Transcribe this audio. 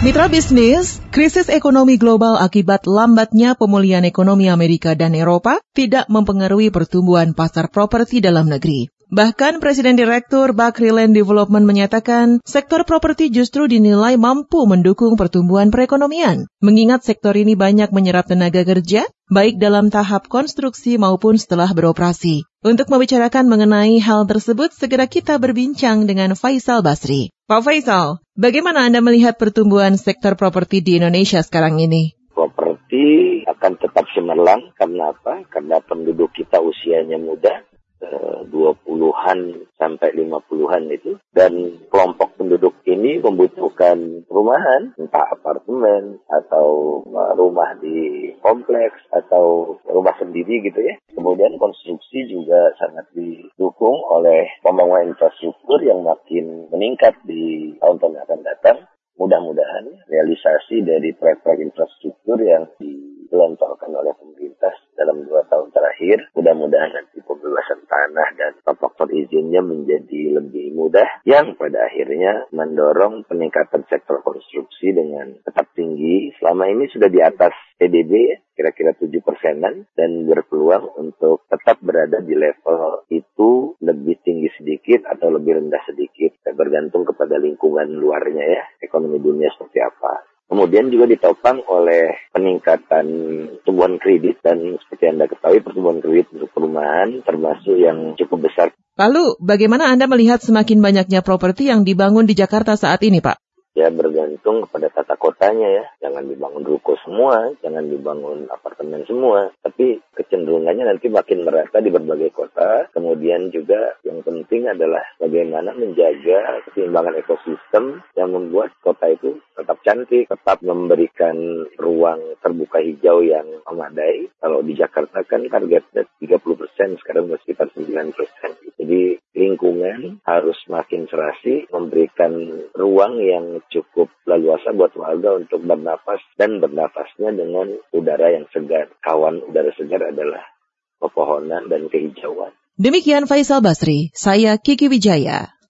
Mitra bisnis, krisis ekonomi global akibat lambatnya pemulihan ekonomi Amerika dan Eropa tidak mempengaruhi pertumbuhan pasar properti dalam negeri. Bahkan Presiden Direktur Bakri Land Development menyatakan sektor properti justru dinilai mampu mendukung pertumbuhan perekonomian. Mengingat sektor ini banyak menyerap tenaga kerja, baik dalam tahap konstruksi maupun setelah beroperasi. Untuk membicarakan mengenai hal tersebut, segera kita berbincang dengan Faisal Basri. Pak Faisal, bagaimana Anda melihat pertumbuhan sektor properti di Indonesia sekarang ini? Properti akan tetap cemerlang, karena apa? Karena penduduk kita usianya muda. 20-an sampai 50-an itu, dan kelompok penduduk ini membutuhkan perumahan, entah apartemen atau rumah di kompleks atau rumah sendiri gitu ya. Kemudian konstruksi juga sangat didukung oleh pembangunan infrastruktur yang makin meningkat di tahun-tahun yang akan datang. Mudah-mudahan realisasi dari proyek-proyek infrastruktur yang digelontorkan oleh pemerintah dalam 2 tahun terakhir, mudah-mudahan nanti pembebasan tanah dan faktor izinnya menjadi lebih mudah, yang pada akhirnya mendorong peningkatan sektor konstruksi dengan tetap tinggi. Selama ini sudah di atas PDB, kira-kira 7%-an, dan berpeluang untuk tetap berada di level itu lebih tinggi sedikit atau lebih rendah sedikit, bergantung kepada lingkungan luarnya ya, ekonomi dunia seperti apa. Kemudian juga ditopang oleh peningkatan pertumbuhan kredit, dan seperti Anda ketahui pertumbuhan kredit untuk perumahan termasuk yang cukup besar. Lalu, bagaimana Anda melihat semakin banyaknya properti yang dibangun di Jakarta saat ini, Pak? Ya, bergantung kepada tata kotanya ya. Jangan dibangun ruko semua, jangan dibangun apartemen semua. Tapi kecenderungannya nanti makin merata di berbagai kota. Kemudian juga yang penting adalah bagaimana menjaga keseimbangan ekosistem yang membuat kota itu tetap cantik, tetap memberikan ruang terbuka hijau yang memadai. Kalau di Jakarta kan targetnya 30%, sekarang sekitar 9%. Jadi lingkungan harus makin serasi, memberikan ruang yang cukup leluasa buat warga untuk bernafas, dan bernafasnya dengan udara yang segar. Kawan udara segar adalah pepohonan dan kehijauan. Demikian Faisal Basri, saya Kiki Wijaya.